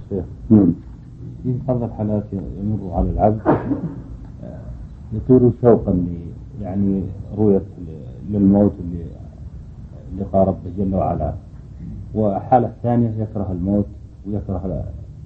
شيخ في بعض الحالات يمر على العبد يطير شوقا يعني رؤية للموت لقاء ربه جل وعلا، وحالة ثانية يكره الموت ويكره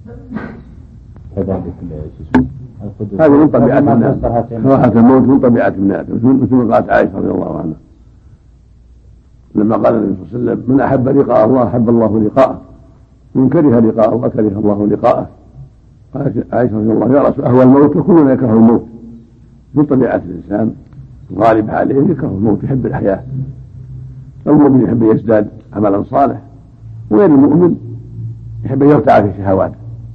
كذلك هذا من طبيعة الناس. كراهة الموت من طبيعة الناس، مثل ما قالت عائشة رضي الله عنها لما قال النبي صلى الله عليه وسلم: من أحب لقاء الله أحب الله لقاءه، ومن كره لقاء الله كره الله لقاءه. قالت عائشة رضي الله عنها: يا رسول أهوى الموت؟ وكلنا يكره الموت. من طبيعة الإنسان الغالب عليه يكره الموت، يحب الحياة. المؤمن يحب يزداد عملا صالح، وغير المؤمن يحب أن يرتع في شهواته.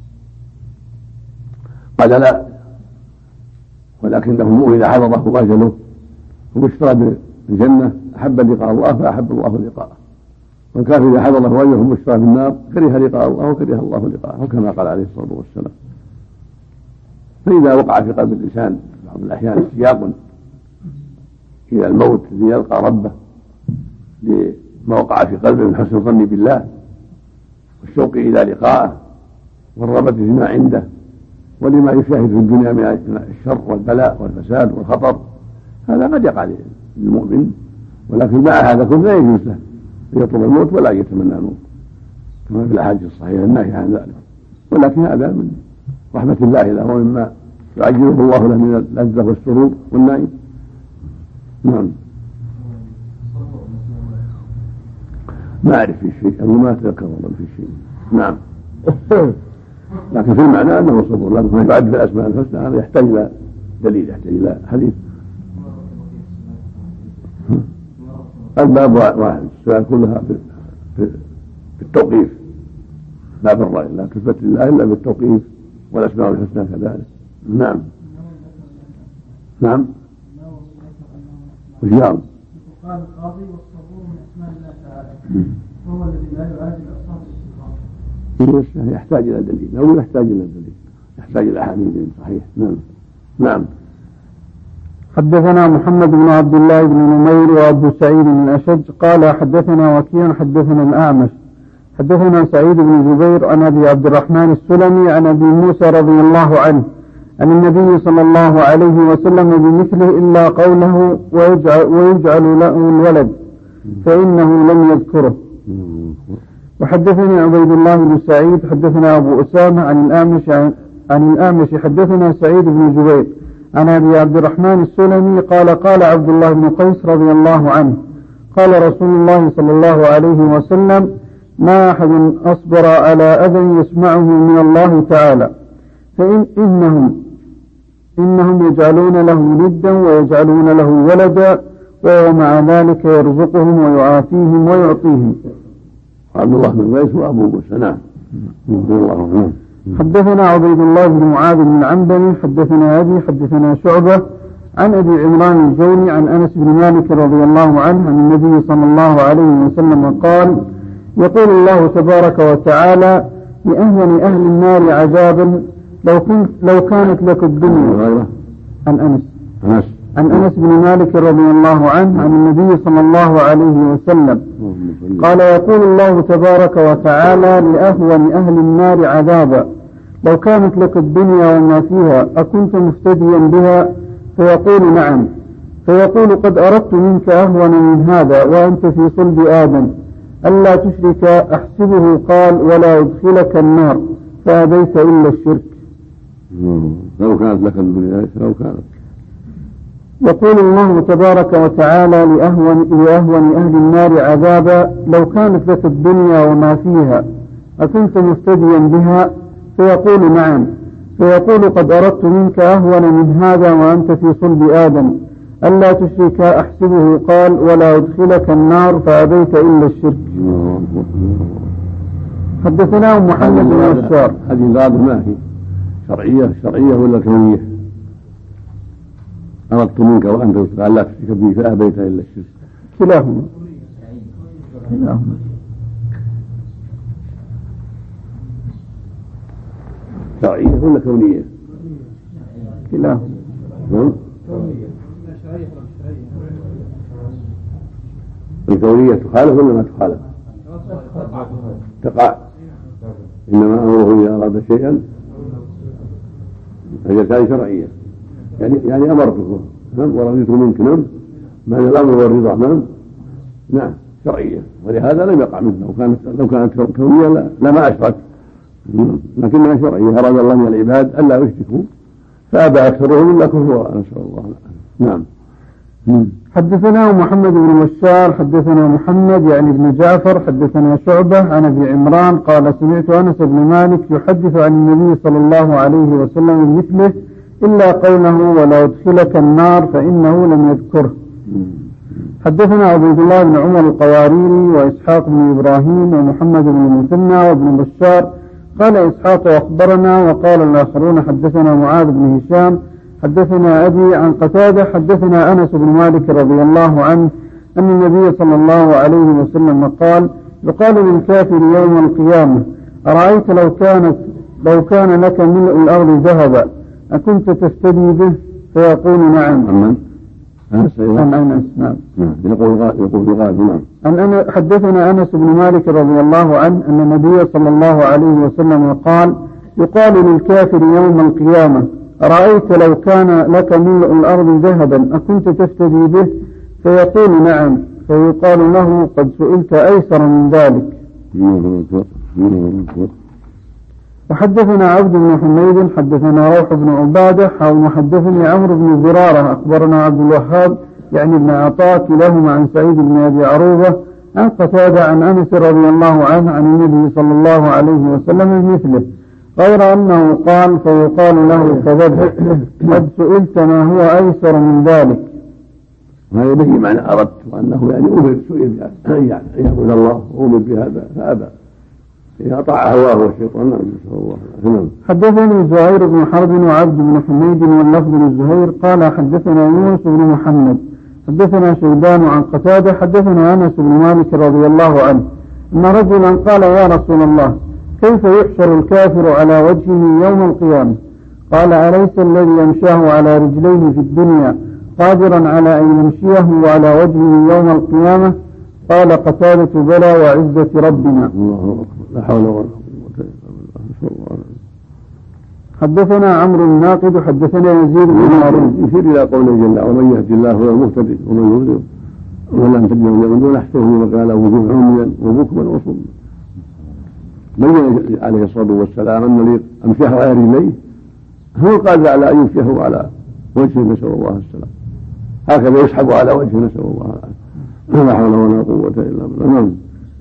قال: لا، ولكنه المؤمن إذا حضره أجله وبشرى بالجنة أحب لقاء الله فأحب الله لقاءه، والكافر إذا حضره أجله وبشرى بالنار كره لقاء الله وكره الله لقاءه، كما قال عليه الصلاة والسلام. فإذا وقع في قلب الإنسان بعض الأحيان اشتياق إلى الموت ليلقى ربه لما وقع في قلبه من حسن الظن بالله والشوق إلى لقائه والرغبة فيما عنده ولما يشاهد في الدنيا من الشر والبلاء والفساد والخطر، هذا قد يقع للمؤمن، ولكن مع هذا كله لا يجوز له أن يطلب الموت ولا يتمنى الموت كما في الأحاديث الصحيحة النهي عن ذلك. ولكن هذا من رحمة الله له ومما يعجله الله له من اللذة والسرور والنعيم. نعم. ما أعرف في شيء، أنا ما أتذكر والله في شيء. نعم. لكن في المعنى أنه صبر، لكن يعد في الأسماء الحسنى هذا يحتاج إلى دليل، يحتاج إلى حديث. الباب واحد، السؤال كلها في التوقيف، باب الرأي لا تثبت لله إلا بالتوقيف، والأسماء الحسنى كذلك. نعم. نعم. وجام قال القاضي: والصبور من أسماء الله تعالى، وهو الذي لا يعادل أصحاب الاستقامة. يحتاج إلى دليل، أو يحتاج إلى دليل، يحتاج إلى أحاديث صحيح. نعم. نعم. حدثنا محمد بن عبد الله بن نمير وأبو سعيد بن الأشج قال: حدثنا وكيع حدثنا الأعمش حدثنا سعيد بن جبير عن أبي عبد الرحمن السلمي عن أبي موسى رضي الله عنه عن النبي صلى الله عليه وسلم بمثله إلا قوله: ويجعل له الولد، فإنه لم يذكره. وحدثني عبيد الله بن سعيد حدثنا أبو أسامة عن الأعمش حدثنا سعيد بن جبير عن أبي عبد الرحمن السلمي قال: قال عبد الله بن قيس رضي الله عنه: قال رسول الله صلى الله عليه وسلم: ما أحد أصبر على أذى يسمعه من الله تعالى، إنهم يجعلون له ندا ويجعلون له ولدا، وهو مع ذلك يرزقهم ويعافيهم ويعطيهم. عبد الله بن قيس وأبو موسى. نعم. حدثنا عبيد الله بن معاذ بن العنبري حدثنا أبي حدثنا شعبة عن أبي عمران الجوني عن أنس بن مالك رضي الله عنه عن النبي صلى الله عليه وسلم قال: يقول الله تبارك وتعالى: لأهون أهل النار عذابا لو كانت لك الدنيا. عن أنس بن مالك رضي الله عنه عن النبي صلى الله عليه وسلم قال: يقول الله تبارك وتعالى: لأهون أهل النار عذابا لو كانت لك الدنيا وما فيها أكنت مفتديا بها؟ فيقول: نعم. فيقول: قد أردت منك أهون من هذا وأنت في صلب آدم، ألا تشرك أحسبه. قال: ولا يدخلك النار، فأبيت إلا الشرك. لو كانت لك الدنيا لو كانت. يقول الله تبارك وتعالى: لأهون أهل النار عذابا لو كانت لك الدنيا وما فيها أكنت مفتديا بها؟ فيقول: نعم. فيقول: قد أردت منك أهون من هذا وأنت في صلب آدم، ألا تشرك أحسبه. قال: ولا يدخلك النار، فأبيت إلا الشرك. حدثنا محمد بن بشار. هذه الغابة ما هي شرعية ولا كونية؟ أردت منك وأنت لا تشرك به فأبيت إلا الشرك. كلاهما. شرعية ولا كونية؟ كلاهما. الكونية تخالف ولا ما تخالف؟ تقع. إنما أمره إذا أراد شيئا هذه شرعية يعني أمرتكم ورضيت منك معنى الأمر والرضا نعم شرعية، ولهذا لم يقع منه. لو كانت كونية لما أشرك، لكنها شرعية. أراد الله من العباد ألا يشركوا فأبى أكثرهم إلا كفرا، نسأل الله. نعم. حدثنا محمد بن بشار حدثنا محمد يعني بن جعفر حدثنا شعبة عن أبي عمران قال سمعت أنس بن مالك يحدث عن النبي صلى الله عليه وسلم مثله إلا قوله ولا يدخلك النار فإنه لم يذكره. حدثنا عبد الله بن عمر القواريري وإسحاق بن إبراهيم ومحمد بن المثنى وابن بشار قال إسحاق أخبرنا وقال الآخرون حدثنا معاذ بن هشام حدثنا أبي عن قتادة حدثنا أنس بن مالك رضي الله عنه أن النبي صلى الله عليه وسلم قال يقال للكافر يوم القيامة أرأيت لو كان لك ملء الأرض ذهبا أكنت تفتدي به؟ فيقول نعم. أنس نعم. يقول حدثنا أنس بن مالك رضي الله عنه أن النبي صلى الله عليه وسلم قال يقال للكافر يوم القيامة أرأيت لو كان لك ملء الأرض ذهبا أكنت تفتدي به؟ فيقول نعم. فيقال له قد سئلت أيسر من ذلك. وحدثنا عبد بن حميد حدثنا روح بن عبادة وحدثني عمرو بن زرارة أخبرنا عبد الوهاب يعني ابن عطاء كلاهما عن سعيد بن أبي عروبة عن قتادة عن أنس رضي الله عنه عن النبي صلى الله عليه وسلم مثله غير أنه قال فيقال له كذبت قد سئلت ما هو أيسر من ذلك. هذا به معنى أردت وأنه يعني أمر سئل يعني يعبد الله وأمر بهذا فأبى إذا طاع هواه والشيطان. نسأل الله. حدثني زهير بن حرب وعبد بن حميد واللفظ للزهير قال حدثنا يونس بن محمد حدثنا شيبان عن قتادة حدثنا أنس بن مالك رضي الله عنه أن رجلا قال يا رسول الله كيف يحشر الكافر على وجهه يوم القيامة؟ قال أليس الذي يمشاه على رجليه في الدنيا قادرا على أن يمشيه على وجهه يوم القيامة؟ قال قتادة بلى وعزة ربنا. الله أكبر لا حول ولا قوة إلا بالله. حدثنا عمرو الناقد حدثنا يزيد بن هارون يشير إلى قوله جل وعلا ومن يهد الله هو المهتدي ومن يضلل ولن تجد من دون نحسبه وقال وجوه عميا وبكما وصما. بين عليه الصلاة والسلام أن الذي أمشاه على رجليه هو قادر على أن يمشيه على وجهه نسأل الله السلام. هكذا يسحب على وجهه نسأل الله العافية. لا حول ولا قوة إلا بالله. نعم.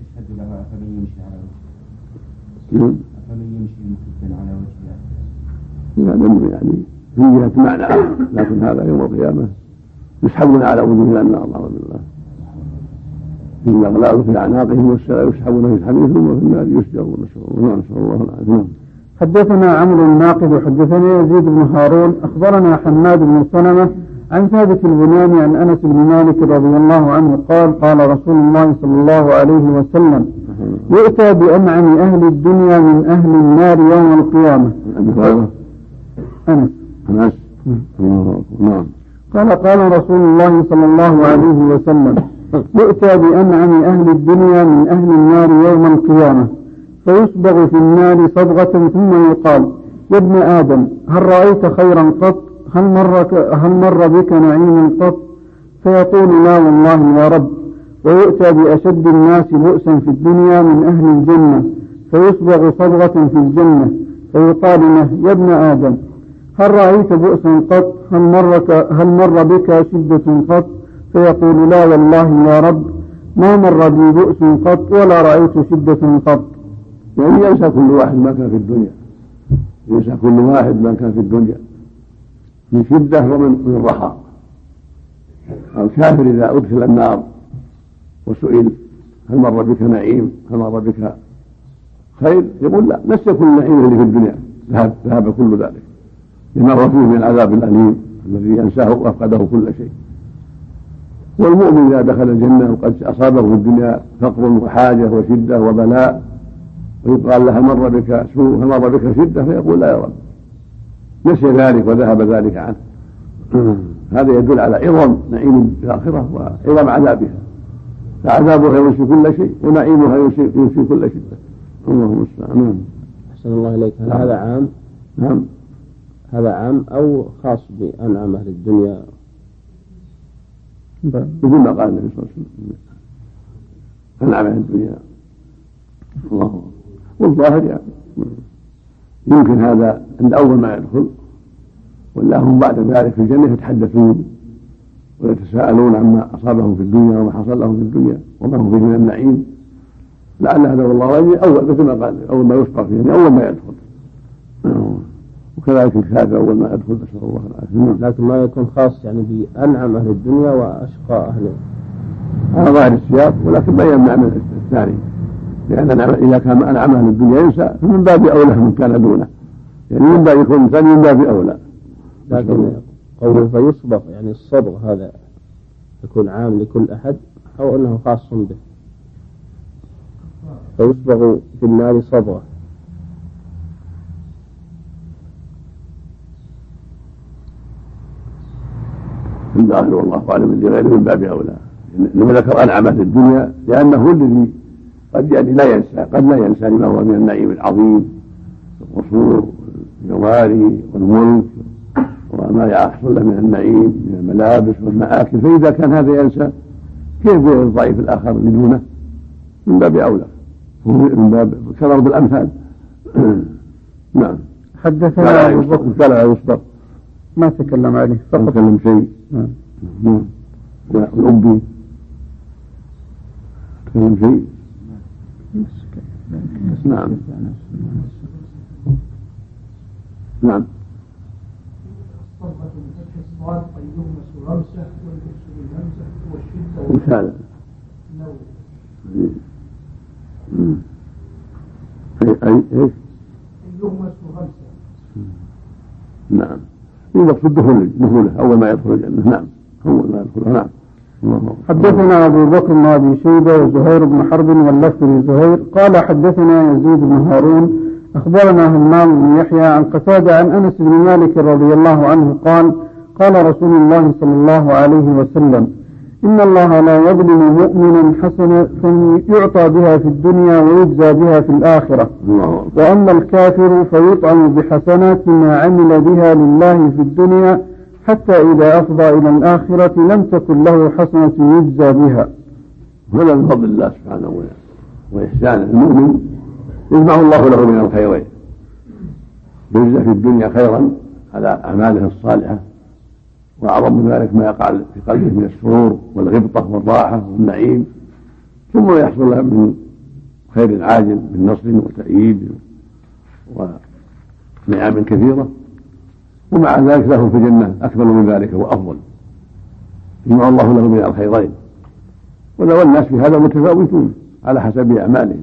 أفمن يمشي مكبا على وجهه هذا يعني في جهة معنى، لكن هذا يوم القيامة يسحبون على وجوههم إلى النار والعياذ بالله. إن الأغلال في أعناقهم والسلام يسحبون في الحميم ثم في النار يسجرون. نسأل الله العافية. حدثنا عمرو الناقد حدثنا يزيد بن هارون أخبرنا حماد بن سلمة عن ثابت البناني عن أنس بن مالك رضي الله عنه قال قال رسول الله صلى الله عليه وسلم يؤتى بأنعم أهل الدنيا من أهل النار يوم القيامة. أنس نعم. قال رسول الله صلى الله عليه وسلم يؤتى بأنعم أهل الدنيا من أهل النار يوم القيامة فيصبغ في النار صبغة ثم يقال يا ابن آدم هل رأيت خيرا قط؟ هل مر بك نعيم قط؟ فيقول لا والله يا رب. ويؤتى بأشد الناس بؤسا في الدنيا من أهل الجنة فيصبغ صبغة في الجنة فيقال له يا ابن آدم هل رأيت بؤسا قط؟ هل مر بك شدة قط؟ فيقول لا والله يا رب ما مر بي بؤس قط ولا رأيت شدة قط. يعني ينسى كل واحد ما كان في الدنيا، ينسى كل واحد ما كان في الدنيا من شدة ومن رخاء. الكافر إذا أدخل النار وسئل هل مر بك نعيم هل مر بك خير يقول لا، نسي كل نعيم اللي في الدنيا ذهب كل ذلك لما هو فيه من العذاب الأليم الذي ينساه وأفقده كل شيء. والمؤمن إذا دخل الجنة وقد أصابه في الدنيا فقر وحاجة وشدة وبلاء ويقال له هل مر بك سوء هل مر بك شدة فيقول لا يا رب، نسي ذلك وذهب ذلك عنه. هذا يدل على عظم نعيم الآخرة وعظم عذابها، فعذابها ينسي كل شيء ونعيمها ينسي كل شدة. اللهم المستعان. أحسن الله إليك. هل هذا عام؟ نعم. هذا عام أو خاص بأنعم أهل الدنيا؟ مثل ما قال النبي صلى الله عليه وسلم أنعم أهل الدنيا الله، والظاهر يعني يمكن هذا عند أول ما يدخل، ولا هم بعد ذلك في الجنة يتحدثون ويتساءلون عما أصابهم في الدنيا وما حصل لهم في الدنيا وما هم فيه من النعيم. لعل هذا والله أعلم أول، مثل ما قال أول ما يسبق فيه يعني أول ما يدخل، وكذلك الكافر أول ما يدخل، نسأل الله العافية. لكن ما يكون خاص يعني بأنعم أهل الدنيا وأشقى أهل. هذا ظاهر السياق، ولكن ما يمنع من الثاني، لأن إذا كان أنعم أهل الدنيا ينسى فمن باب أولى من كان دونه، يعني من باب يكون الثاني من باب أولى. لكن قوله فيصبغ يعني الصبغ هذا يكون عام لكل أحد أو أنه خاص به؟ فيصبغ في النار صبغة. الظاهر والله أعلم اللي غيره من باب أولى، لما ذكر أنعم أهل الدنيا لأنه هو الذي قد يعني لا ينسى لما هو من النعيم العظيم، القصور والجواري والملك وما يحصل له من النعيم من الملابس والمآكل، فإذا كان هذا ينسى كيف الضعيف الآخر اللي دونه؟ من باب أولى، من باب كضرب الأمثال. نعم. حدثنا أبو بكر فلا يصبر، ما تكلم عليه فقط تكلم شيء. نعم. والأبي تكلم شيء. نعم. نعم. الصاد أيهما سغمسة والإرس بالهمزة والشدة وش هذا؟ أي إيش؟ أيهما سغمسة. نعم. المقصود دخوله أول ما يدخل الجنة. نعم. أول ما يدخل. نعم. حدثنا أبو بكر بن أبي شيبة وزهير بن حرب واللفظ لزهير قال حدثنا يزيد بن هارون أخبرنا همام بن يحيى عن قتادة عن أنس بن مالك رضي الله عنه قال قال رسول الله صلى الله عليه وسلم إن الله لا يظلم مؤمنا حسنة يعطى بها في الدنيا ويجزى بها في الآخرة، وأما الكافر فيطعم بحسنات ما عمل بها لله في الدنيا حتى إذا أفضى إلى الآخرة لم تكن له حسنة يجزى بها. هذا من فضل الله سبحانه وإحسانه. المؤمن يجمع الله له من الخيرين، يجزى في الدنيا خيرا على أعماله الصالحة، وأعظم من ذلك ما يقع في قلبه من السرور والغبطة والراحة والنعيم، ثم يحصل له من خير عاجل من نصر وتأييد ونعم كثيرة، ومع ذلك له في الجنة أكمل من ذلك وأفضل، يجمع الله له من الخيرين. ولو الناس في هذا متفاوتون على حسب أعمالهم.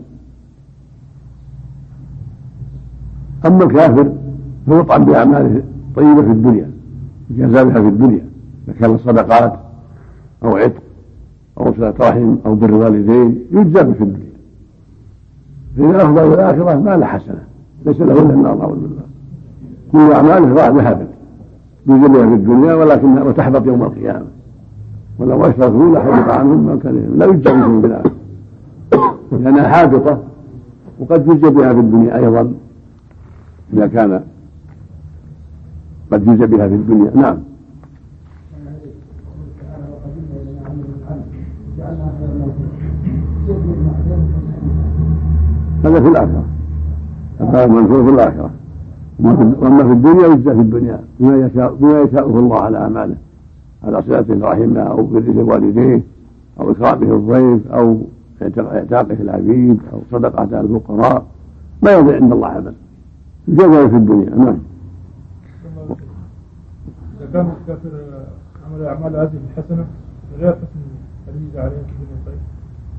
أما الكافر فيطعم بأعماله طيبة في الدنيا يجازى بها في الدنيا، إذا كان صدقات أو عتق أو صلة رحم أو بر والدين يجزى به في الدنيا. فإذا أفضل إلى الآخرة ما له حسنة، ليس له إلا النار أعوذ بالله. كل أعماله ذهبت يجزى بها في الدنيا ولكنها وتحبط يوم القيامة، ولو أشركوا لحبط عنهم ما كان لا يجزى بهم في الآخرة لأنها حابطة، وقد يجزى بها في الدنيا أيضا إذا كان قد يجزى بها في الدنيا. نعم. هذا في الآخرة، هذا منفور في الآخرة، وأما في الدنيا يجزى في الدنيا بما يشاءه الله على أعماله، على صلة الرحم أو بر والديه أو إكرامه الضيف أو اعتاقه العبيد أو صدقة على الفقراء، ما يضيع عند الله عمل يجزى في الدنيا. نعم. إذا كان الكافر عمل أعمال هذه الحسنة غير حسن الحديث عليه كثير من الخير.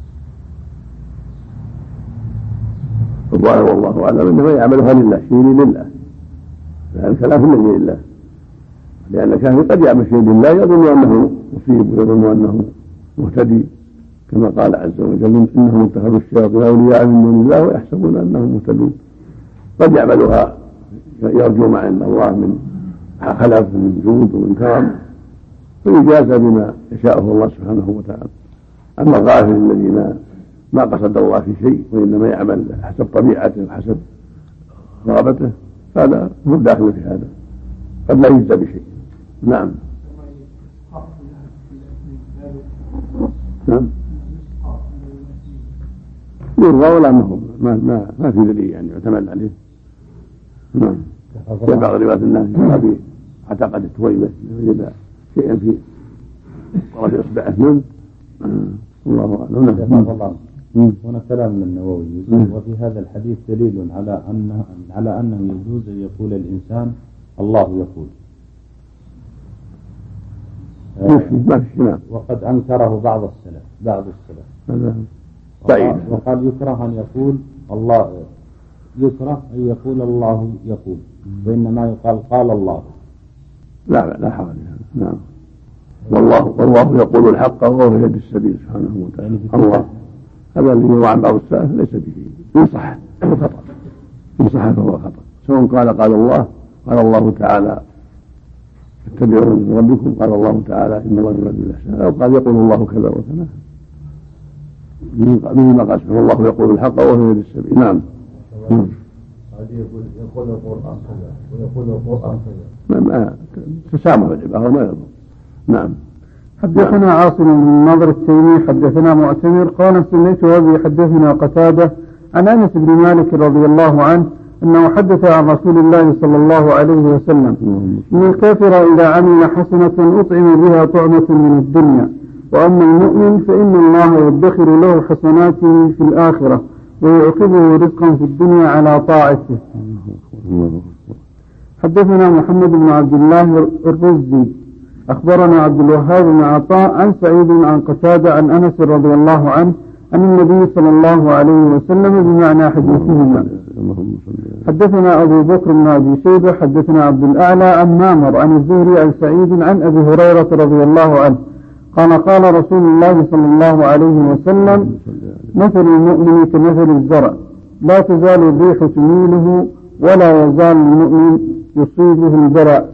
الظاهر والله أعلم أنه يعملها لله، شيء لله، ذلك لا في الذي لله، لأن الكافر قد يعمل شيء لله يظن أنه مصيب ويظن أنه مهتدي، كما قال عز وجل إنهم اتخذوا الشياطين أولياء من دون الله ويحسبون أنهم مهتدون. قد يعملها يرجو ما عند الله من خلف من جود ومن كرم فيجازى بما يشاءه الله سبحانه وتعالى. أما الغافل الذي ما قصد الله في شيء وإنما يعمل حسب طبيعته وحسب رغبته فهذا هو داخل في هذا، قد لا يجزى بشيء. نعم. نعم يرضى ولا ما في دليل يعني يعتمد عليه. نعم. في بعض روايات الناس في اعتقد التويبه وجد شيئا في طرف اصبعه. نعم الله اعلم. هنا كلام للنووي وفي هذا الحديث دليل على انه يجوز ان يقول الانسان الله يقول. وقد انكره بعض السلف وقال يكره ان يقول الله، يكره ان يقول الله يقول، وانما يقال قال الله. لا حول. نعم. والله يقول الحق وهو في يد السبيل سبحانه وتعالى. الله هذا اللي يروى عن بعض السلف ليس به، ينصح خطأ، ينصح فهو خطأ، سواء قال الله، قال الله تعالى اتبعوا من ربكم، قال الله تعالى ان الله يرد بالاحسان، او قال يقول الله كذا وكذا، به ما قال والله يقول الحق وهو في يد السبيل. نعم. يقول القرآن كذا ويقول القرآن كذا، ما تسامح العبارة ما يضر. نعم. حدثنا عاصم بن النضر التيمي حدثنا معتمر قال سمعت أبي حدثنا قتادة عن أنس بن مالك رضي الله عنه أنه حدث عن رسول الله صلى الله عليه وسلم إن الكافر إذا عمل حسنة أطعم بها طعمة من الدنيا، وأما المؤمن فإن الله يدخر له حسناته في الآخرة ويعقبه رزقا في الدنيا على طاعته. حدثنا محمد بن عبد الله الرزي أخبرنا عبد الوهاب بن عطاء عن سعيد عن قتادة عن أنس رضي الله عنه عن النبي صلى الله عليه وسلم بمعنى حديثهما. حدثنا أبو بكر بن أبي شيبة حدثنا عبد الأعلى عن مامر عن الزهري عن سعيد عن أبي هريرة رضي الله عنه قال رسول الله صلى الله عليه وسلم مثل المؤمن كمثل الزرع لا تزال الريح تميله ولا يزال المؤمن يصيبه البلاء.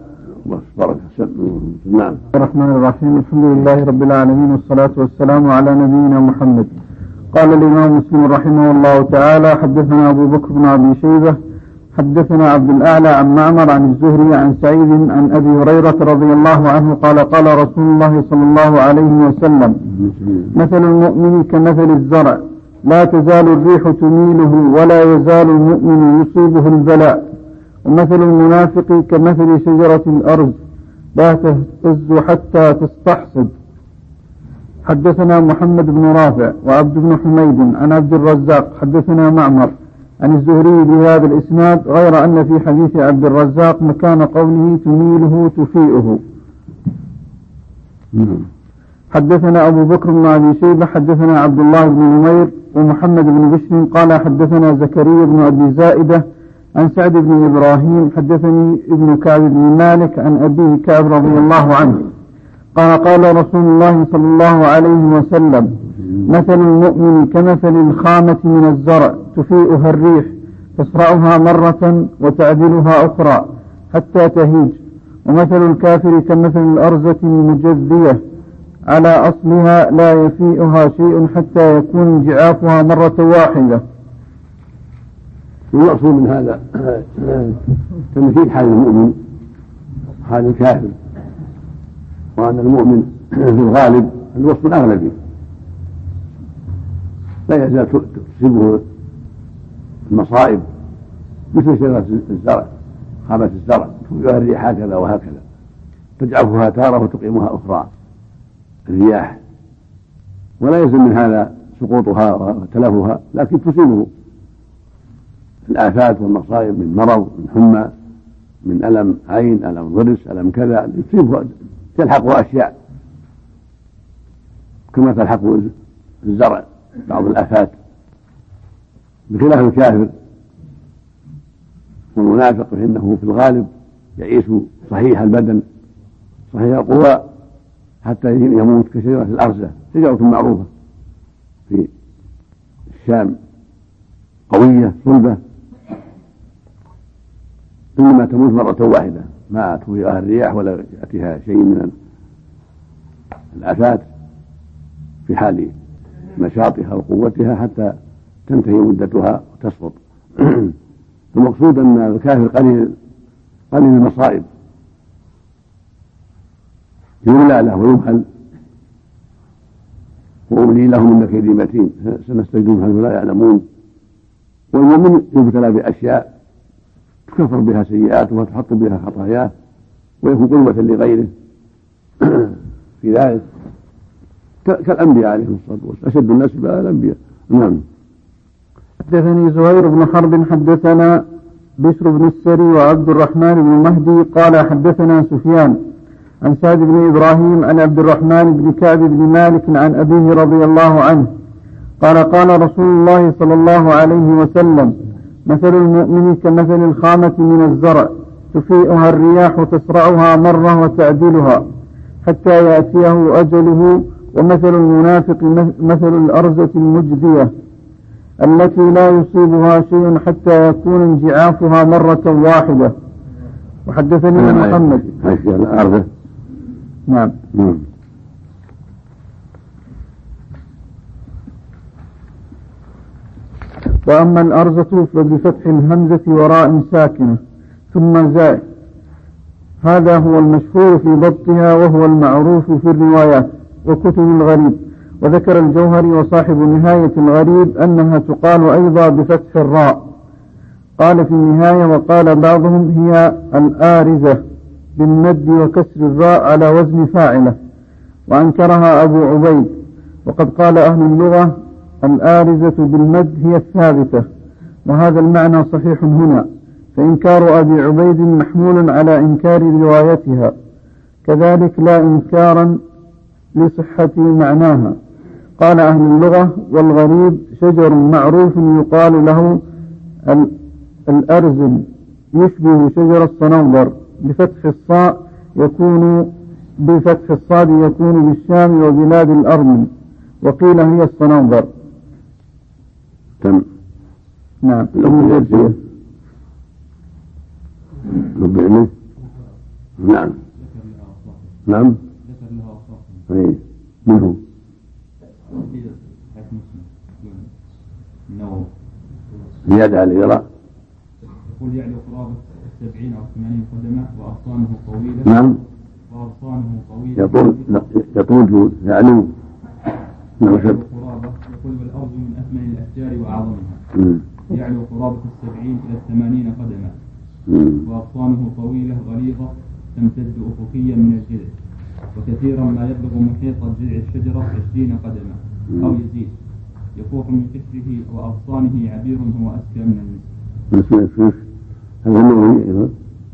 نعم. الرحمن الرحيم الحمد لله رب العالمين والصلاة والسلام على نبينا محمد. قال الإمام مسلم رحمه الله تعالى حدثنا أبو بكر بن أبي شيبة حدثنا عبد الأعلى عن معمر عن الزهري عن سعيد عن أبي هريرة رضي الله عنه قال رسول الله صلى الله عليه وسلم مثل المؤمن كمثل الزرع لا تزال الريح تميله ولا يزال المؤمن يصيبه البلاء، ومثل المنافق كمثل شجرة الأرض لا تهتز حتى تستحصد. حدثنا محمد بن رافع وعبد بن حميد عن عبد الرزاق حدثنا معمر عن الزهري بهذا الإسناد غير أن في حديث عبد الرزاق مكان قوله تميله تفيئه. حدثنا أبو بكر بن أبي شيبة حدثنا عبد الله بن نمير ومحمد بن بشر قال حدثنا زكريا بن أبي زائدة عن سعد بن إبراهيم حدثني ابن كعب بن مالك عن أبيه كعب رضي الله عنه قال رسول الله صلى الله عليه وسلم مثل المؤمن كمثل الخامة من الزرع تفيئها الريح تصرعها مرة وتعدلها أخرى حتى تهيج، ومثل الكافر كمثل الأرزة المجذية على أصلها لا يفيئها شيء حتى يكون جعافها مرة واحدة. المقصود من هذا تمثيل حال المؤمن حال الكافر، وأن المؤمن في الغالب الوصف الأغلبي لا يزال تصيبه المصائب مثل شجرة الزرع خامة الزرع تفيئها الريح هكذا وهكذا تجعفها تارة وتقيمها أخرى الرياح، ولا يلزم من هذا سقوطها وتلفها، لكن تصيبه الآفات والمصائب من مرض من حمى من ألم عين ألم ضرس ألم كذا تصيبه تلحقه أشياء كما تلحق الزرع بعض الآفات، بخلاف الكافر والمنافق فإنه في الغالب يعيش صحيح البدن صحيح القوى حتى يموت كشجرة الأرزة، شجرة معروفة في الشام قوية صلبة إنما تموت مرة واحدة ما تفيئها الرياح ولا يأتيها شيء من الآفات في حال نشاطها وقوتها حتى تنتهي مدتها وتسقط. المقصود أن الكافر قليل المصائب يولى له ويمهل وأملي لهم إن كيدي متين سنستجدهم حيث لا يعلمون. والمؤمن يبتلى بأشياء تكفر بها سيئاته وتحط بها خطاياه ويكون قدوة لغيره في ذلك كالأنبياء عليهم الصلاة والسلام، أشد الناس بلاء الأنبياء. نعم. حدثني زهير بن حرب حدثنا بشر بن السري وعبد الرحمن بن مهدي قال حدثنا سفيان عن سعد بن إبراهيم عن عبد الرحمن بن كعب بن مالك عن أبيه رضي الله عنه قال قال رسول الله صلى الله عليه وسلم: مثل المؤمن كمثل الخامة من الزرع تفيئها الرياح تصرعها مرة وتعدلها حتى يأتيه أجله، ومثل المنافق مثل الأرزة المجدية التي لا يصيبها شيء حتى يكون انجعافها مرة واحدة. وحدثني محمد. نعم. وأما الأرزة فبفتح الهمزة وراء ساكنة ثم زاء، هذا هو المشهور في ضبطها وهو المعروف في الروايات وكتب الغريب. وذكر الجوهري وصاحب نهاية الغريب أنها تقال أيضا بفتح الراء. قال في النهاية: وقال بعضهم هي الآرزة بالمد وكسر الراء على وزن فاعلة، وأنكرها أبو عبيد. وقد قال أهل اللغة الآرزة بالمد هي الثابتة، وهذا المعنى صحيح هنا، فإنكار أبي عبيد محمول على إنكار روايتها، كذلك لا إنكارا لصحة معناها. قال أهل اللغة: والغريب شجر معروف يقال له الأرزل يشبه شجر الصنوبر بفتح الصاد يكون بالشام وبلاد الأرمن، وقيل هي الصنوبر. تم. نعم. نعم. نعم. منه زيادة على الإراء. يقول يعني قرابة 70 أو 80 قدمة وأغصانه طويلة. نعم. وأغصانه طويلة يطول يعلو. يعلو قرابة. يقول والأرض من أثمن الأشجار وأعظمها. يعلو قرابة 70 إلى 80 قدمة. وأغصانه طويلة غليظة تمتد أفقيا من الجذع، وكثيرا ما يبلغ محيط جذع الشجرة 20 قدمة أو يزيد، يفوح من قشره وأغصانه عبير هو أذكى من المسك. هذا النووي أيضا.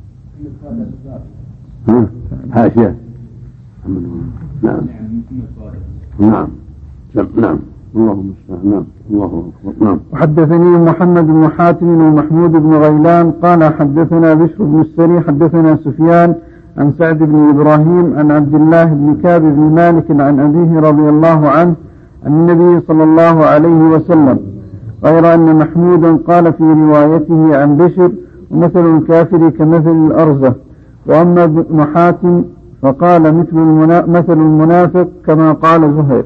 حاشية. نعم. نعم. نعم. اللهم نعم. الله أكبر. نعم. وحدثني محمد بن حاتم ومحمود بن غيلان قال حدثنا بشر بن السري حدثنا سفيان عن سعد بن إبراهيم عن عبد الله بن كعب بن مالك عن أبيه رضي الله عنه عن النبي صلى الله عليه وسلم، غير أن محمودا قال في روايته عن بشر: ومثل الكافر كمثل الأرزة. وأما ابن حاتم فقال مثل المنافق كما قال زهير.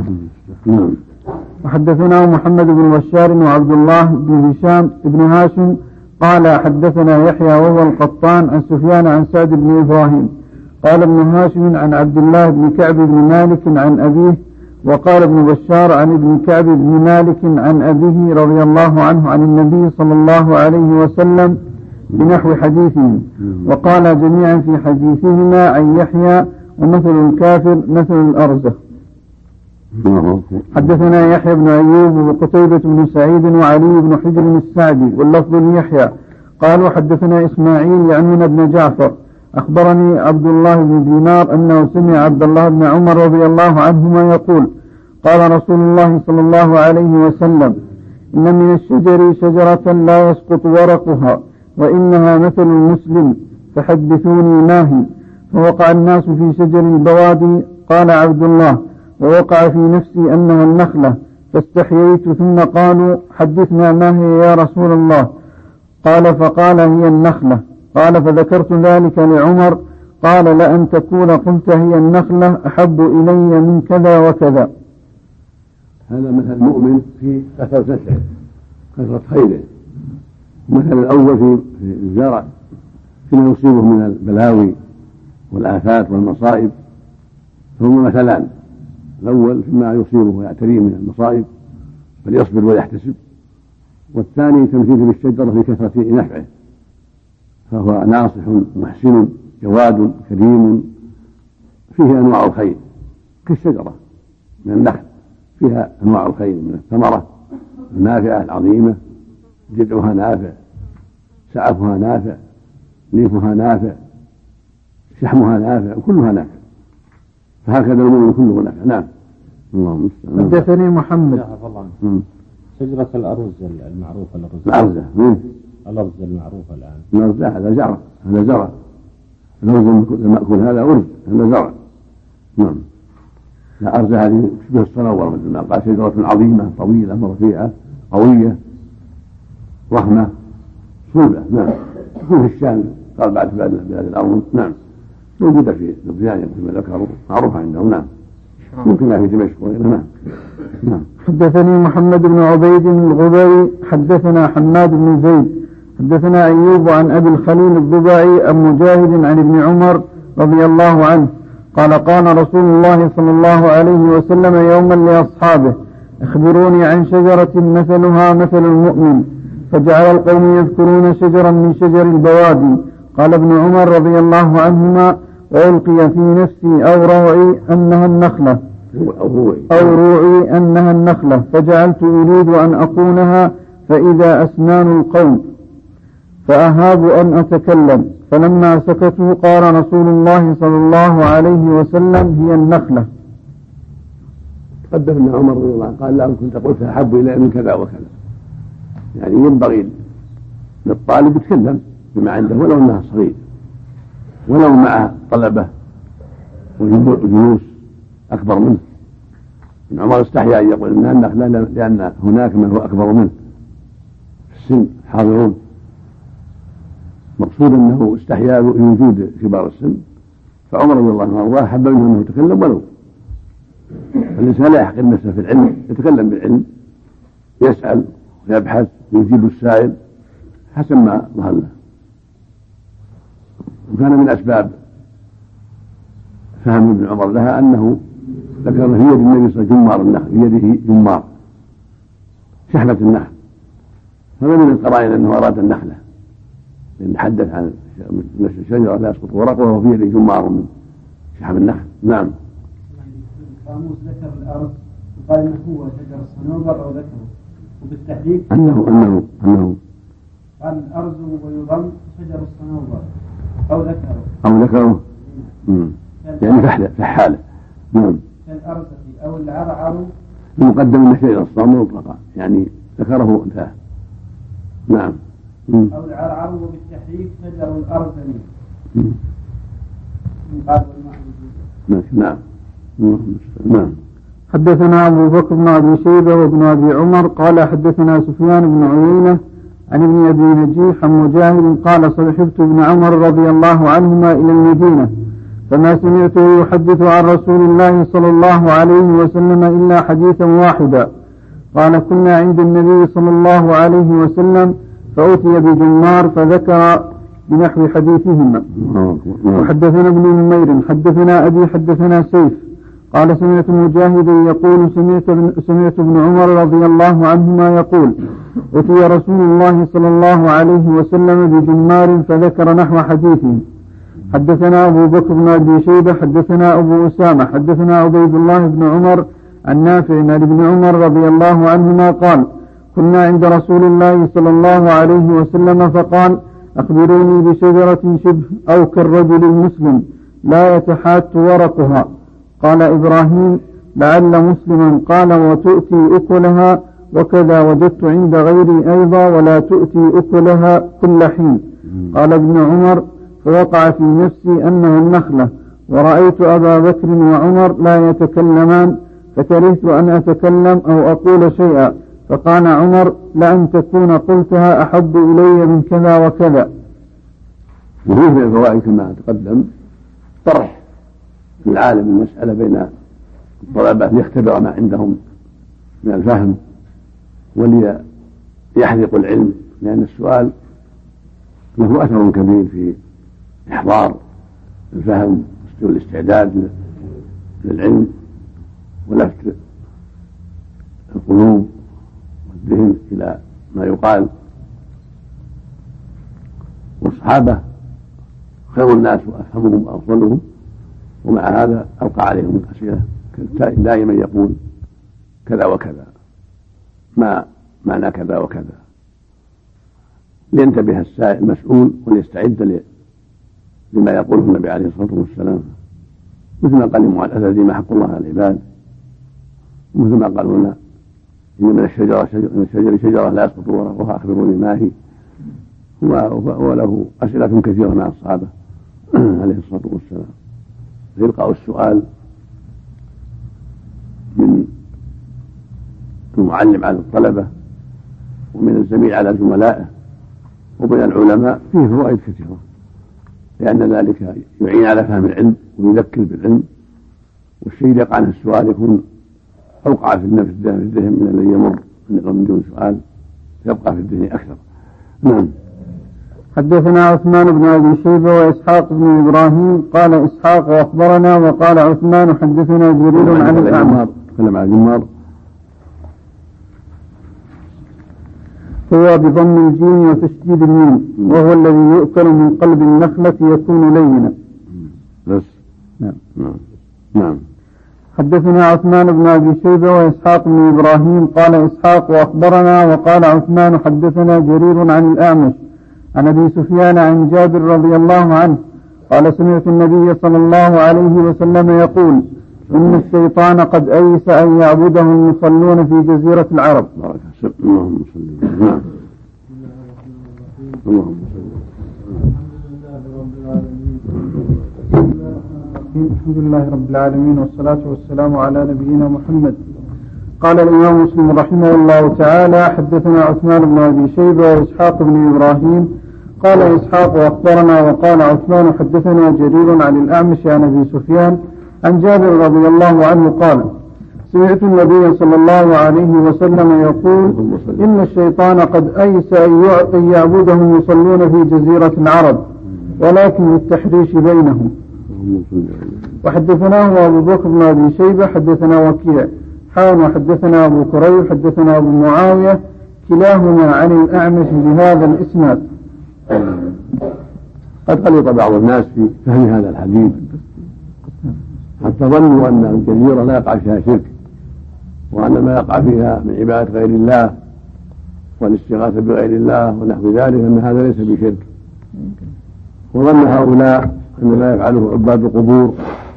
وحدثنا محمد بن بشار وعبد الله بن هشام بن هاشم قال حدثنا يحيى وهو القطان عن سفيان عن سعد بن إبراهيم. قال ابن هاشم عن عبد الله بن كعب بن مالك عن أبيه. وقال ابن بشار عن ابن كعب بن مالك عن أبيه رضي الله عنه عن النبي صلى الله عليه وسلم بنحو حديثه. وقال جميعا في حديثهما عن يحيى: ومثل الكافر مثل الأرزة. حدثنا يحيى بن أيوب وقتيبة بن سعيد وعلي بن حجر السعدي واللفظ ليحيى قالوا حدثنا إسماعيل يعني بن جعفر أخبرني عبد الله بن دينار أنه سمع عبد الله بن عمر رضي الله عنهما يقول: قال رسول الله صلى الله عليه وسلم: إن من الشجر شجرة لا يسقط ورقها وإنها مثل المسلم، فحدثوني ما هي. فوقع الناس في شجر البوادي. قال عبد الله: ووقع في نفسي أنها النخلة، فاستحييت، ثم قالوا: حدثنا ما هي يا رسول الله؟ قال: فقال: هي النخلة. قال: فذكرت ذلك لعمر. قال: لأن تكون قلت هي النخلة أحب إلي من كذا وكذا. هذا مثل المؤمن في كثرة نفعه، كثرة خيره، المثل الأول في الزرع فيما يصيبه من البلاوي والآفات والمصائب، فهما مثلان: الأول فيما يصيبه ويعتريه من المصائب فليصبر ويحتسب، والثاني تمثيله بالشجرة في كثرة نفعه، فهو ناصح محسن جواد كريم فيه أنواع الخير كالشجرة من النخل، فيها أنواع الخير من الثمرة النافعة العظيمة، جذعها نافع، سعفها نافع، ليفها نافع، شحمها نافع، كلها نافع، فهكذا المؤمن كله نافع. نعم. اللهم حدثني محمد. شجرة الأرز المعروفة، الأرز المعروفة الآن، الأرز هذا زرع، الأرز المأكول هذا أرز، هذا زرع. نعم. الأرز هذه تشبه الصنوبر مثل ما قال، شجرة عظيمة طويلة مرفيعة قوية ضخمة صلبة. نعم. تكون في الشام، قال بعد بلاد الأرض. نعم. موجودة في لبنان كما ذكروا، معروفة عندهم. نعم. ممكن في دمشق وغيرها. نعم. حدثني محمد بن عبيد الغبري حدثنا حماد بن زيد حدثنا أيوب عن أبي الخليل الضبعي عن مجاهد عن ابن عمر رضي الله عنه قال: قال رسول الله صلى الله عليه وسلم يوما لأصحابه: اخبروني عن شجرة مثلها مثل المؤمن، فجعل القوم يذكرون شجرا من شجر البوادي. قال ابن عمر رضي الله عنهما: وألقي في نفسي أو روعي أنها النخلة، فجعلت أريد أن أقونها فإذا أسنان القوم فأهاب أن أتكلم، فلما سكتوا قال رسول الله صلى الله عليه وسلم: هي النخلة. تقدم ابن عمر رضي الله عنه قال: لا كنت قلت أحب إلي من كذا وكذا، يعني ينبغي للطالب يتكلم بما عنده ولو أنها صغير، ولو مع طلبة وجلوس أكبر منه. ابن عمر استحيا أن يقول إنها النخلة لأن هناك من هو أكبر منه في السن حاضرون، مقصود أنه استحيا بوجود كبار السن، فعمر رضي الله عنه وارضاه حب منه أنه يتكلم ولو. الإنسان لا يحقر نفسه في العلم، يتكلم بالعلم، يسأل ويبحث ويجيب السائل حسب ما ظهر له. وكان من أسباب فهم ابن عمر لها أنه ذكر في يد النبي صلى الله عليه وسلم جمار النخل، في يده جمار شحمة النخل، هذا من القرائن أنه أراد النخلة، لأن حدث عن الشجرة لا يسقط ورقه وهو في يده جمار من شحم النخل. نعم. القاموس ذكر الأرض وقال إنه هو شجر الصنوبر أو ذكره، وبالتحديد أنه قال الأرز ويضم شجر الصنوبر أو ذكره. يعني فحالة. نعم. كالأرزة أو العرعر المقدم من شجر الصنوبر مطلقا، يعني ذكره انتهى. نعم. أو العرعر، وبالتحريك شجر الأرزني. نعم. حدثنا أبو بكر بن أبي شيبة وابن أبي عمر قال حدثنا سفيان بن عيينة عن ابن أبي نجيح عن مجاهد قال: صحبت ابن عمر رضي الله عنهما إلى المدينة، فما سمعته يحدث عن رسول الله صلى الله عليه وسلم إلا حديثا واحدا. قال: كنا عند النبي صلى الله عليه وسلم فأتي بجمار فذكر بنحو حديثهما. وحدثنا ابن نمير حدثنا أبي حدثنا سيف قال: سمعت مجاهدا يقول: سمعت ابن عمر رضي الله عنهما يقول: أتي رسول الله صلى الله عليه وسلم بجمار فذكر نحو حديثه. حدثنا أبو بكر بن أبي شيبة حدثنا أبو أسامة حدثنا عبيد الله بن عمر عن نافع عن ابن عمر رضي الله عنهما قال: كنا عند رسول الله صلى الله عليه وسلم فقال: أخبروني بشجرة شبه أو كالرجل المسلم لا يتحات ورقها. قال إبراهيم: لعل مسلما. قال: وتؤتي أكلها، وكذا وجدت عند غيري أيضا، ولا تؤتي أكلها كل حين. قال ابن عمر: فوقع في نفسي أنه النخلة، ورأيت أبا بكر وعمر لا يتكلمان، فكرهت أن أتكلم أو أقول شيئا، فقال عمر: لأن تكون قلتها أحب إلي من كذا وكذا. وفيه من الفوائد كما تقدم طرح العالم المسألة بين الطلبة ليختبر ما عندهم من الفهم وليحرقوا العلم لأن السؤال له أثر كبير في إحضار الفهم والاستعداد للعلم ولفت القلوب والذهن إلى ما يقال. والصحابة خير الناس وأفهمهم وأفضلهم، ومع هذا ألقى عليهم الأسئلة دائما يقول كذا وكذا، ما معنى كذا وكذا، لينتبه السائل المسؤول وليستعد لما يقوله النبي عليه الصلاة والسلام، مثل ما قال معاذ الذي ما حق الله على العباد، مثل ما قال هنا إن من الشجر شجرة لا يسقط ورقها أخبروني ما هي. وله أسئلة كثيرة مع الصحابة عليه الصلاة والسلام. يلقى السؤال من المعلم على الطلبة ومن الزميل على زملائه ومن العلماء فيه فوائد كثيرة، لأن ذلك يعين على فهم العلم ويذكر بالعلم، والشيء يقع عنه السؤال يكون أوقع في النفس الذهن من الذي يمر من دون سؤال، يبقى في الذهن أكثر. نعم. حدثنا عثمان بن أبي شيبة وإسحاق بن إبراهيم قال إسحاق وأخبرنا وقال عثمان حدثنا جرير عن الأعمار. تكلم عن الجمار هو بضم الجيم وتشديد الميم، وهو الذي يؤكل من قلب النخلة يكون لينا. بس. نعم. نعم. حدثنا عثمان بن أبي شيبة وإسحاق بن إبراهيم قال إسحاق وأخبرنا وقال عثمان حدثنا جرير عن الأعمش عن أبي سفيان عن جابر رضي الله عنه قال سمعت النبي صلى الله عليه وسلم يقول إن الشيطان قد أيس أن يعبده المصلون في جزيرة العرب. اللهم صل. نعم. اللهم صل. الحمد لله رب العالمين والصلاة والسلام على نبينا محمد. قال الإمام مسلم رحمه الله تعالى حدثنا عثمان بن أبي شيبة وإسحاق بن إبراهيم قال إسحاق وأخبرنا وقال عثمان حدثنا جرير عن الأعمش عن أبي سفيان عن جابر رضي الله عنه قال سمعت النبي صلى الله عليه وسلم يقول إن الشيطان قد أيس أن يعبده المصلون في جزيرة العرب ولكن للتحريش بينهم. وحدثناه أبو بكر بن أبي شيبة حدثنا وكيع وحدثنا أبو كريب حدثنا أبو معاوية كلاهما عن الأعمش بهذا الإسناد. قد غلط بعض الناس في فهم هذا الحديث حتى ظنوا أن الجزيرة لا يقع فيها شرك، وأن ما يقع فيها من عبادة غير الله والاستغاثة بغير الله ونحو ذلك أن هذا ليس بشرك. وظن هؤلاء أن ما يفعله عباد القبور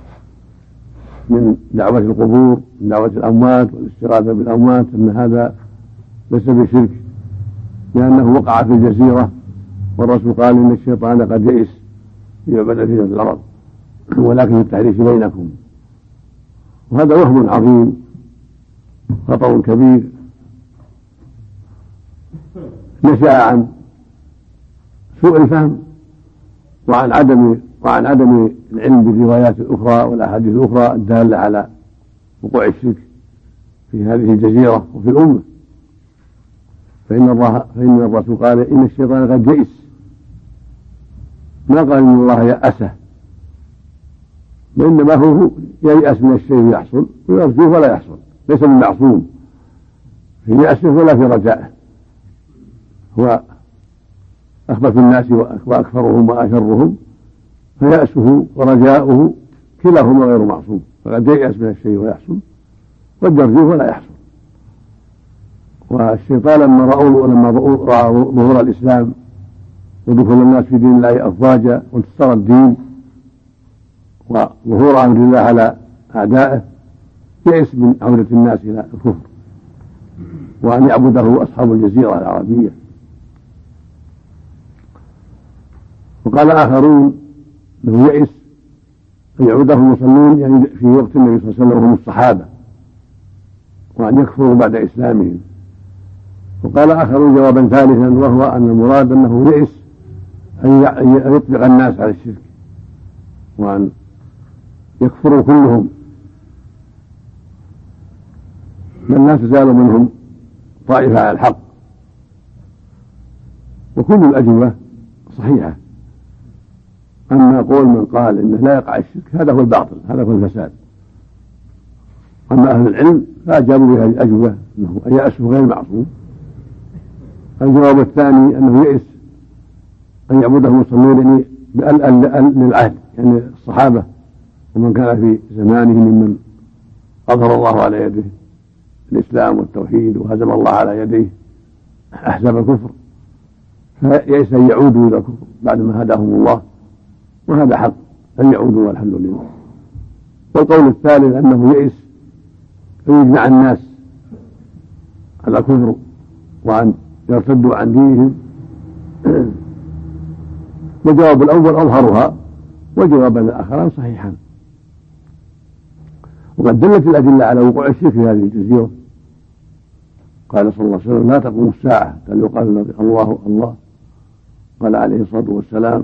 من دعوة القبور من دعوة الأموات والاستغاثة بالأموات أن هذا ليس بشرك، لأنه وقع في الجزيرة، والرسول قال إن الشيطان قد يئس يعبد في الأرض ولكن التحريش بينكم. وهذا وهم عظيم خطأ كبير نشأ عن سوء الفهم وعن عدم العلم بالروايات الأخرى والأحاديث الأخرى الدالة على وقوع الشرك في هذه الجزيرة وفي الأمة. فإن الرسول قال إن الشيطان قد يئس، ما قال إن الله يأسه، وإنما هو ييأس من الشيء يحصل ويرجوه ولا يحصل، ليس من معصوم في يأسه ولا في رجائه، هو أخبث الناس وأكثرهم وأشرهم، فيأسه ورجاؤه كلاهما غير معصوم، فقد ييأس من الشيء ويحصل قد يرجوه ولا يحصل. والشيطان لما رأى ظهور الإسلام ودخول الناس في دين الله أفواجا وانتصار الدين وظهور أمر الله على أعدائه يئس من عودة الناس إلى الكفر وأن يعبده أصحاب الجزيرة العربية. وقال آخرون أنه يئس أن يعوده المصلون يعني في وقت النبي صلى الله عليه وسلم وهم الصحابة، وأن يكفروا بعد إسلامهم. وقال آخرون جوابا ثالثا وهو أن المراد أنه يئس أن يطبق الناس على الشرك وأن يكفروا كلهم، بل لا تزال منهم طائفة على الحق وكل الأجوبة صحيحة. أما قول من قال إنه لا يقع الشرك هذا هو الباطل، هذا هو الفساد. أما أهل العلم فأجابوا بهذه الأجوبة أنه يأسه غير معصوم. الجواب الثاني أنه يئس أن يعبده المصلون للعهد، يعني الصحابة ومن كان في زمانه ممن أظهر الله على يده الإسلام والتوحيد وهزم الله على يديه أحزاب الكفر، فيئس أن يعودوا إلى الكفر بعدما هداهم الله، وهذا حق أن يعودوا والحمد لله. والقول الثالث أنه يئس أن يجمع الناس على الكفر وأن يرتدوا عن دينهم. وجواب الأول أظهرها وجواب الآخران صحيحان. وقد دلت الأدلة على وقوع الشرك في هذه الجزيرة. قال صلى الله عليه وسلم لا تقوم الساعة حتى يقال الله الله. قال عليه الصلاة والسلام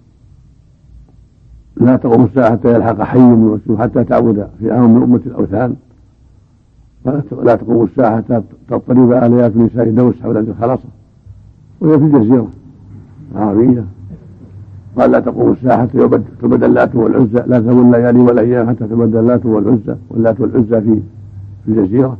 لا تقوم الساعة حتى يلحق حي من حتى تعبد في من أمة الأوثان. لا تقوم الساعة حتى تضطرب آليات نساء دوس حول الخلاصة وهي في الجزيرة العربية. قال لا تقوم الساعة حتى تبدل اللات والعزى، لا تزول الليالي والأيام حتى تبدل اللات والعزى، واللات والعزى في الجزيرة.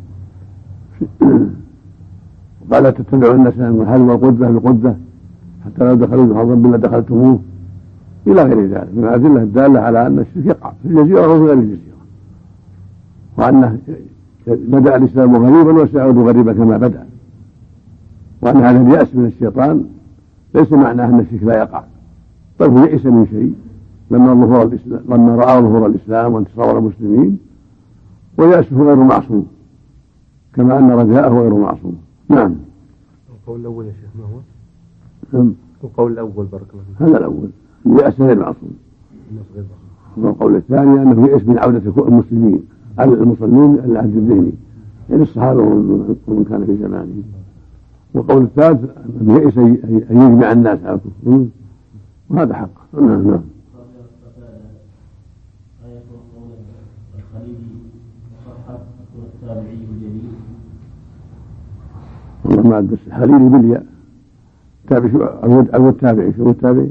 قال لا تتبعوا الناس هل والقدة بقدة حتى لو دخلوا بحظا بلا دخلتموه، إلى غير ذلك من الأدلة الدالة على أن الشرك يقع في الجزيرة وفي غير الجزيرة، وأنه بدأ الإسلام غريبا وسيعود غريبا كما بدأ، وأن هذا اليأس من الشيطان ليس معناه أن الشرك لا يقع، بل هو يئس من شيء لما رأى ظهور الإسلام وانتصار المسلمين، ويأسه غير معصوم كما أن رجاءه غير معصوم. نعم. القول الأول يا شيخ ما هو؟ نعم. القول الأول بارك الله فيك. هذا الأول يأس غير معصوم. والقول الثاني أنه يئس من عودة المسلمين على المصلين العهد الذهني، يعني الصحابة ومن كان في زمانه. والقول الثالث أنه يئس أن يجمع الناس على الكفر، وهذا حق. نعم. والله ما أدرس خليلي بالياء تابع شو أو التابعي شو التابعي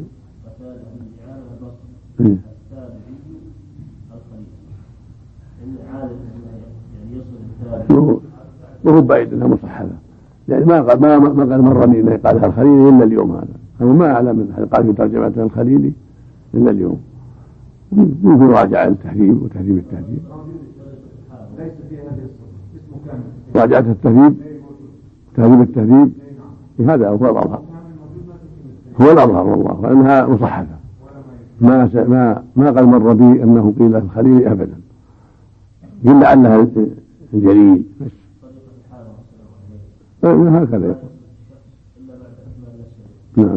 وهو بعيد انها مصحفه، يعني ما قال مرني انه قالها الخليلي الا اليوم، هذا هو ما اعلم من قال في ترجمته الخليلي الا اليوم. يمكن راجع التهذيب وتهذيب التهذيب، راجعت التهذيب تهذيب التهذيب، هذا هو الأظهر، هو الأظهر والله، وأنها مصحفة. ما قال مر بي أنه قيل الخليل أبدا، قل لعلها الجليل هكذا يقول. نعم.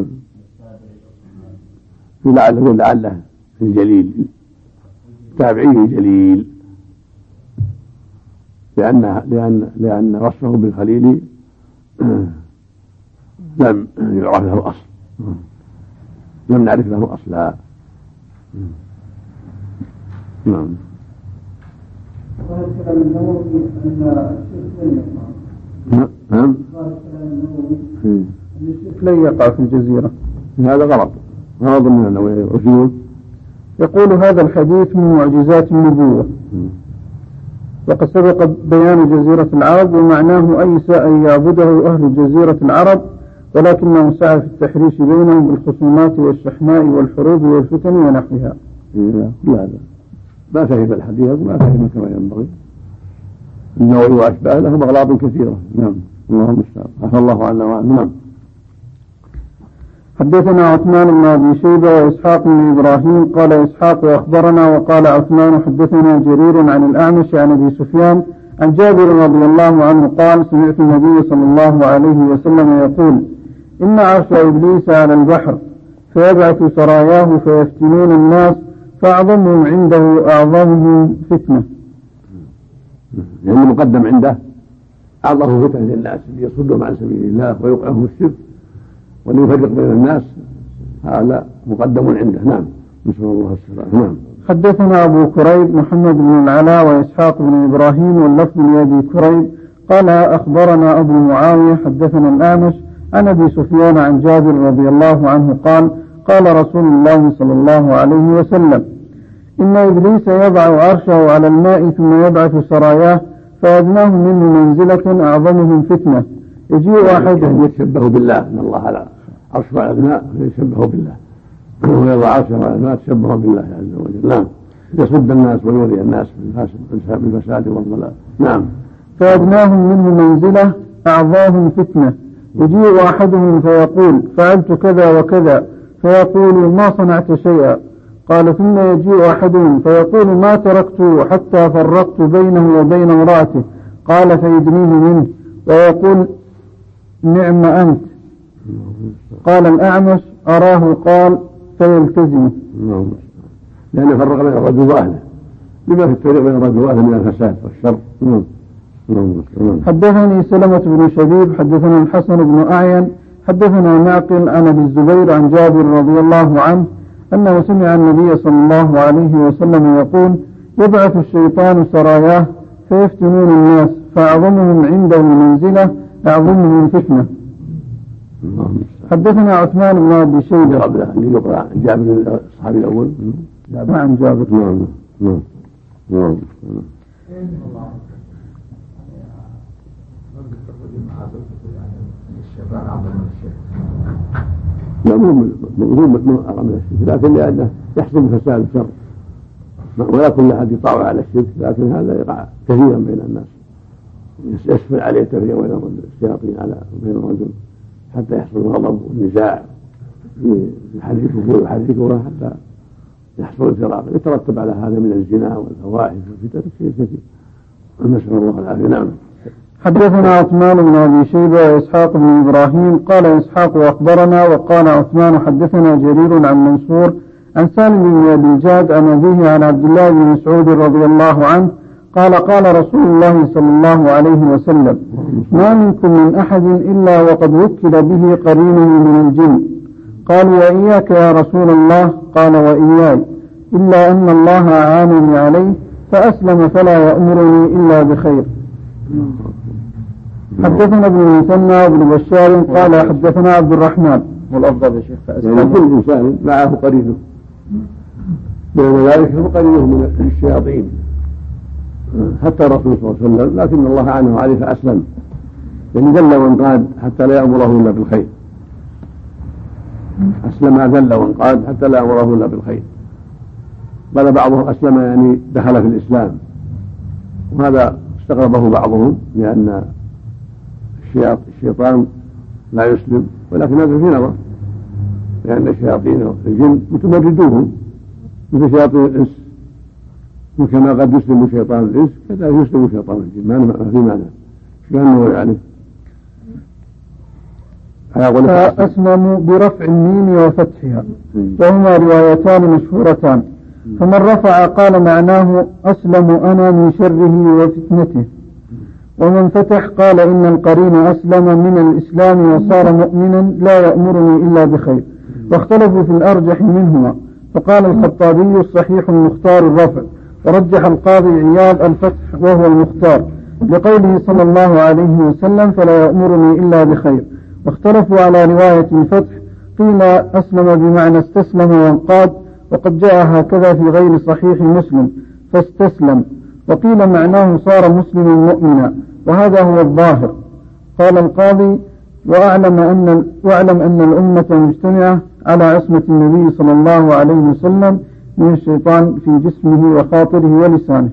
لعله الجليل تابعيه جليل، لأن وصفه بالخليل لم يعرف له أصل، لم نعرف له أصلا. نعم. نعم. الشرك لن يقع في الجزيرة، هذا غلط من النووي. يقول هذا الحديث من معجزات النبوة، وقد سبق بيان جزيرة العرب ومعناه أيس أن يعبده أهل جزيرة العرب، ولكنه سعى في التحريش بينهم بالخصومات والشحناء والحروب والفتن ونحوها. كل هذا ما فهم الحديث وما فهم كما ينبغي. النووي وأشباه لهم أغلاط كثيرة. نعم. اللهم المستعان. عفى الله عنا وعنهم. نعم. حدثنا عثمان بن أبي شيبة وإسحاق بن إبراهيم قال إسحاق أخبرنا وقال عثمان حدثنا جرير عن الأعمش عن أبي سفيان عن جابر رضي الله عنه قال سمعت النبي صلى الله عليه وسلم يقول إن عرش إبليس على البحر فيبعث سراياه فيفتنون الناس فأعظمهم عنده أعظمهم فتنة. يعني مقدم عنده أعظم فتنة للناس ليصدهم عن سبيل الله ويوقعهم الشرك وليفرق بين الناس، هذا مقدم عنده. نعم. نسأل الله السلامة. نعم. حدثنا أبو كريب محمد بن العلاء وإسحاق بن إبراهيم واللفظ لأبي كريب قال أخبرنا أبو معاوية حدثنا الأعمش عن أبي سفيان عن جابر رضي الله عنه قال قال رسول الله صلى الله عليه وسلم إن إبليس يضع عرشه على الماء ثم يبعث سراياه فأدناه منه منزلة أعظمهم فتنة يجيء أحدهم يتشبه بالله إن الله على عرشه على الماء يتشبه بالله ويضع عرشه على الماء تشبه بالله عز وجل. نعم يصد الناس ويوري الناس بالفساد والضلال. نعم فأدناهم منه منزلة أعظمهم فتنة يجيء أحدهم فيقول فعلت كذا وكذا فيقول ما صنعت شيئا قال ثم يجيء أحدهم فيقول ما تركته حتى فرقت بينه وبين امرأته قال فيدنيه منه ويقول نعم أنت قال الأعمش أراه قال فيلتزمه لأنه فرق بين الرجل وأهله لما في التفريق بين الرجل وأهله من الفساد والشر. حدثني سلمة بن شبيب حدثنا الحسن بن أعين حدثنا معقل عن أبي الزبير عن جابر رضي الله عنه أنه سمع النبي صلى الله عليه وسلم يقول يبعث الشيطان سراياه فيفتنون الناس فأعظمهم عنده منزلة أعظمهم فتنة. حدثنا عثمان بن أبي شيبة قبل أن يقرأ جابر الصحابي الأول عن جابر. نعم لا مو أعظم من الشرك لكن لأنه يحصل فساد الشر ولا كل أحد يطاوع على الشرك لكن هذا يقع كثيرا بين الناس يسفل عليه التفريق بين الشياطين على بين الرجل حتى يحصل الغضب والنزاع يحركوها حتى يحصل الفراق يترتب على هذا من الزنا والفواحش والفتن شيء كثير. نسأل الله العافية. نعم. حدثنا عثمان بن أبي شيبة وإسحاق بن إبراهيم قال إسحاق أخبرنا وقال عثمان حدثنا جرير عن منصور عن سالم بن أبي الجاد عن أبيه عن عبد الله بن مسعود رضي الله عنه قال قال رسول الله صلى الله عليه وسلم ما منكم من أحد إلا وقد وكل به قرينه من الجن قالوا وإياك يا رسول الله قال وإياي إلا أن الله أعانني عليه فأسلم فلا يأمرني إلا بخير. حدثنا ابن المثنى وابن بشار قال حدثنا عبد الرحمن والأفضل يا شيخ فأسلم كل إنسان معه قرينه بين ذلك قرينه من الشياطين حتى الرسول صلى الله عليه وسلم لكن الله أعانه عليه فأسلم يعني ذل وانقاد حتى لا يأمره إلا بالخير. أسلم ذل وانقاد حتى لا يأمره إلا بالخير بل بعضهم أسلم يعني دخل في الإسلام وهذا استغربه بعضهم لأن الشيطان لا يسلم ولكن هذا في نظر لأن الشياطين الجن متمردوهم مثل شياطين الإنس وكما قد يسلم شيطان الإنس كذلك يسلم شيطان الجن ما في معنى كأنه يعني فأسلموا برفع الميم وفتحها وهما روايتان مشهورتان فمن رفع قال معناه أسلم أنا من شره وفتنته ومن فتح قال إن القرين أسلم من الإسلام وصار مؤمنا لا يأمرني إلا بخير واختلفوا في الأرجح منهما فقال الخطابي الصحيح المختار الرفع ورجح القاضي عياض الفتح وهو المختار لقوله صلى الله عليه وسلم فلا يأمرني إلا بخير واختلفوا على رواية الفتح قيل أسلم بمعنى استسلم وانقاد وقد جاء هكذا في غير صحيح مسلم فاستسلم وقيل معناه صار مسلما مؤمنا وهذا هو الظاهر. قال القاضي واعلم أن الأمة مجتمعة على عصمة النبي صلى الله عليه وسلم من الشيطان في جسمه وخاطره ولسانه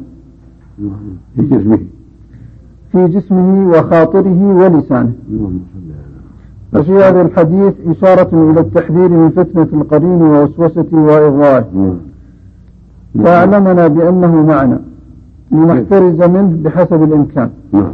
في جسمه وخاطره ولسانه. وفي هذا الحديث إشارة إلى التحذير من فتنة القرين ووسوسته وإغوائه فأعلمنا بأنه معنى لنحترز منه بحسب الإمكان.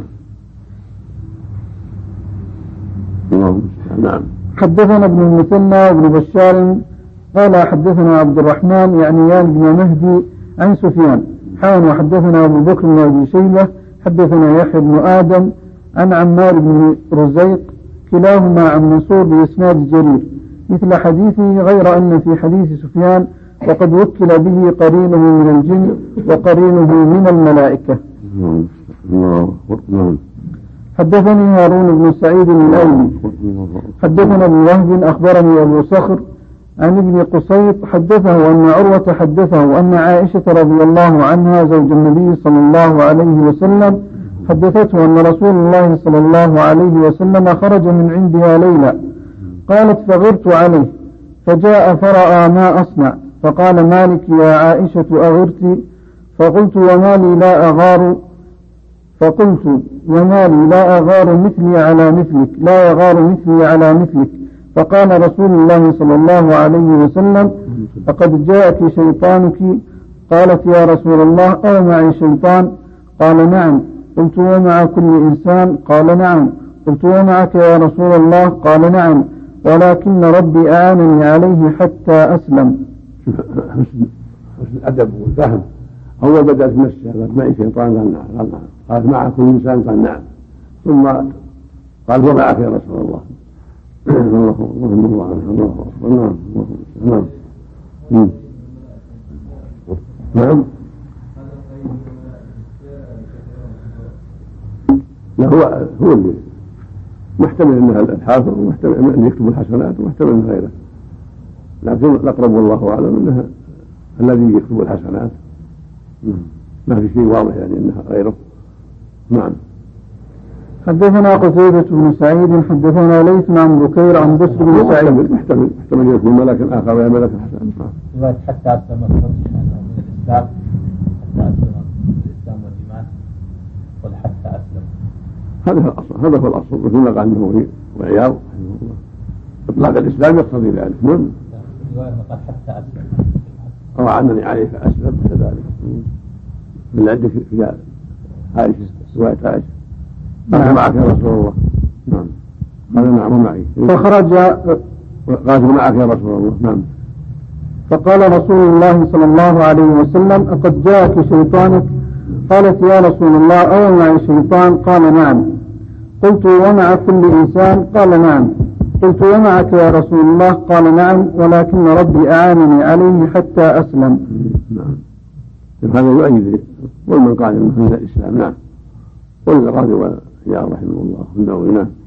نعم. حدثنا ابن المثنى وابن بشار قال حدثنا عبد الرحمن يعني يان بن مهدي عن سفيان وحدثنا أبو بكر بن أبي شيبة حدثنا يحيى بن آدم عن عمار بن رزيق كلاهما عن منصور بإسناد جرير مثل حديثه غير أن في حديث سفيان وقد وكل به قرينه من الجن وقرينه من الملائكة. حدثني هارون بن سعيد الأيلي حدثنا ابن وهب أخبرني أبو صخر عن ابن قصيط حدثه أن عروة حدثه أن عائشة رضي الله عنها زوج النبي صلى الله عليه وسلم حدثته أن رسول الله صلى الله عليه وسلم خرج من عندها ليلة، قالت فغرت عليه فجاء فرأى ما أصنع، فقال مالك يا عائشة أغرت؟ فقلت وما لي لا أغار مثلي على مثلك، لا يغار مثلي على مثلك. فقال رسول الله صلى الله عليه وسلم لقد جاءك شيطانك. قالت يا رسول الله أو معي شيطان؟ قال نعم. قلت ومع كل إنسان؟ قال نعم. قلت ومعك يا رسول الله؟ قال نعم، ولكن ربي أعانني عليه حتى أسلم. حسن الأدب والفهم. أول بدأت نفسها قالت معي شيطان؟ قال نعم. قالت مع كل إنسان؟ قال نعم. ثم قال ومعك يا رسول الله؟ نعم. لا هو اللي محتمل انها الحافظ ومحتمل ان يكتب الحسنات ومحتمل ان غيره، لكن الاقرب والله اعلم انها الذي يكتب الحسنات، ما في شيء واضح يعني انها غيره. نعم. حدثنا قتيبة بن سعيد حدثنا ليث عن بكير عن بسر بن سعيد. محتمل يكون ملك آخر ويا ملك حسن. حتى أسلم من الإسلام، حتى أسلم من الإسلام والإيمان، قل حتى أسلم. هذا هو الأصل مثل ما قال النووي وعياض إطلاق الإسلام يقتضي ذلك. نعم. قال حتى أسلم أو أعنني عليه فأسلم كذلك. من عندك في عائشة رواية عائشة قال معك يا رسول الله؟ نعم. قال نعم معي. فخرج قال معك يا رسول الله؟ نعم. فقال رسول الله صلى الله عليه وسلم أقد جاءك شيطانك؟ قالت يا رسول الله أو معي شيطان؟ قال نعم. قلت ومع كل إنسان؟ قال نعم. قلت ومعك يا رسول الله؟ قال نعم، ولكن ربي أعانني عليه حتى أسلم. نعم. هذا يؤيد والمن قال من الإسلام. نعم. والغرابي ويا رحمه الله النووي. نعم.